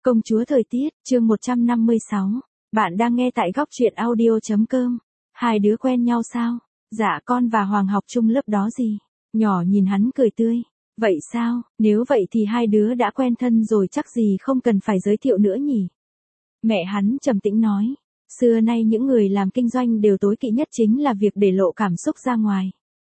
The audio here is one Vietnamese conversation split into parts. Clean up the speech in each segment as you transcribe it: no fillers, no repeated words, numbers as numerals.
Công chúa thời tiết, chương 156. Bạn đang nghe tại góc truyện audio.com. Hai đứa quen nhau sao? Dạ con và Hoàng học chung lớp đó gì? Nhỏ nhìn hắn cười tươi. Vậy sao, nếu vậy thì hai đứa đã quen thân rồi chắc gì không cần phải giới thiệu nữa nhỉ? Mẹ hắn trầm tĩnh nói. Xưa nay những người làm kinh doanh đều tối kỵ nhất chính là việc để lộ cảm xúc ra ngoài.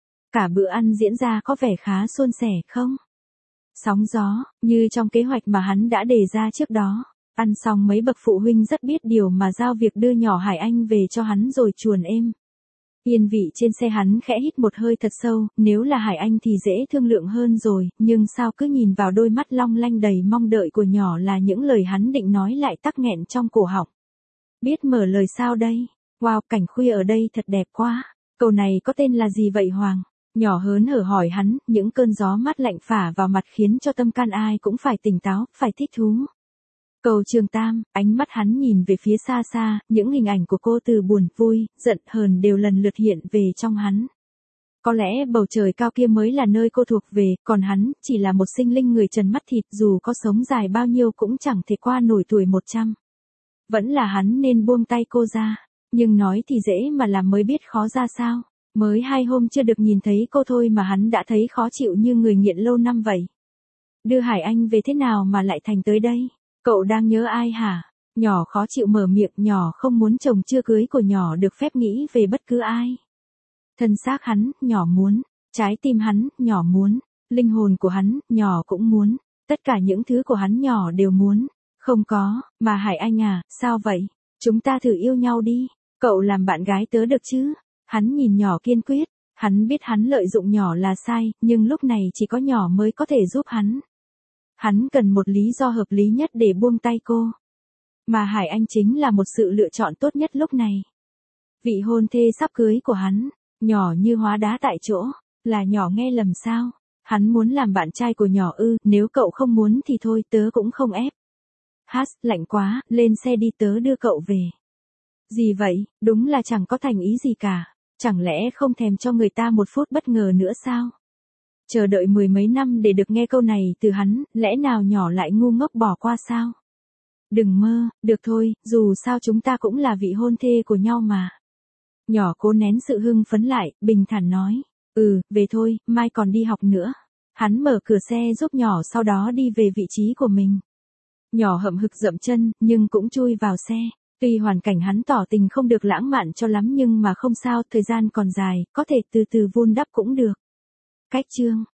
Cả bữa ăn diễn ra có vẻ khá suôn sẻ không? Sóng gió, như trong kế hoạch mà hắn đã đề ra trước đó. Ăn xong mấy bậc phụ huynh rất biết điều mà giao việc đưa nhỏ Hải Anh về cho hắn rồi chuồn êm. Yên vị trên xe hắn khẽ hít một hơi thật sâu, nếu là Hải Anh thì dễ thương lượng hơn rồi, nhưng sao cứ nhìn vào đôi mắt long lanh đầy mong đợi của nhỏ là những lời hắn định nói lại tắc nghẹn trong cổ họng. Biết mở lời sao đây? Wow, cảnh khuya ở đây thật đẹp quá. Cầu này có tên là gì vậy Hoàng? Nhỏ hớn hở hỏi hắn, những cơn gió mát lạnh phả vào mặt khiến cho tâm can ai cũng phải tỉnh táo, phải thích thú. Cầu Trường Tam, ánh mắt hắn nhìn về phía xa xa, những hình ảnh của cô từ buồn, vui, giận, hờn đều lần lượt hiện về trong hắn. Có lẽ bầu trời cao kia mới là nơi cô thuộc về, còn hắn, chỉ là một sinh linh người trần mắt thịt dù có sống dài bao nhiêu cũng chẳng thể qua nổi tuổi 100. Vẫn là hắn nên buông tay cô ra, nhưng nói thì dễ mà làm mới biết khó ra sao. Mới 2 hôm chưa được nhìn thấy cô thôi mà hắn đã thấy khó chịu như người nghiện lâu năm vậy. Đưa Hải Anh về thế nào mà lại thành tới đây? Cậu đang nhớ ai hả? Nhỏ khó chịu mở miệng, nhỏ không muốn chồng chưa cưới của nhỏ được phép nghĩ về bất cứ ai. Thân xác hắn, nhỏ muốn. Trái tim hắn, nhỏ muốn. Linh hồn của hắn, nhỏ cũng muốn. Tất cả những thứ của hắn nhỏ đều muốn. Không có, mà Hải Anh à, sao vậy? Chúng ta thử yêu nhau đi. Cậu làm bạn gái tớ được chứ? Hắn nhìn nhỏ kiên quyết. Hắn biết hắn lợi dụng nhỏ là sai, nhưng lúc này chỉ có nhỏ mới có thể giúp hắn. Hắn cần một lý do hợp lý nhất để buông tay cô. Mà Hải Anh chính là một sự lựa chọn tốt nhất lúc này. Vị hôn thê sắp cưới của hắn, nhỏ như hóa đá tại chỗ, là nhỏ nghe lầm sao? Hắn muốn làm bạn trai của nhỏ ư, nếu cậu không muốn thì thôi tớ cũng không ép. Hát, lạnh quá, lên xe đi tớ đưa cậu về. Gì vậy, đúng là chẳng có thành ý gì cả, chẳng lẽ không thèm cho người ta một phút bất ngờ nữa sao? Chờ đợi 10 mấy năm để được nghe câu này từ hắn, lẽ nào nhỏ lại ngu ngốc bỏ qua sao? Đừng mơ, được thôi, dù sao chúng ta cũng là vị hôn thê của nhau mà. Nhỏ cố nén sự hưng phấn lại, bình thản nói. Về thôi, mai còn đi học nữa. Hắn mở cửa xe giúp nhỏ sau đó đi về vị trí của mình. Nhỏ hậm hực dậm chân, nhưng cũng chui vào xe. Tuy hoàn cảnh hắn tỏ tình không được lãng mạn cho lắm nhưng mà không sao, thời gian còn dài, có thể từ từ vun đắp cũng được. Cách chương